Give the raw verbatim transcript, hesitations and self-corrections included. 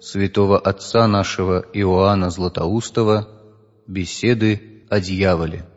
святого отца нашего Иоанна Златоустова «Беседы о дьяволе».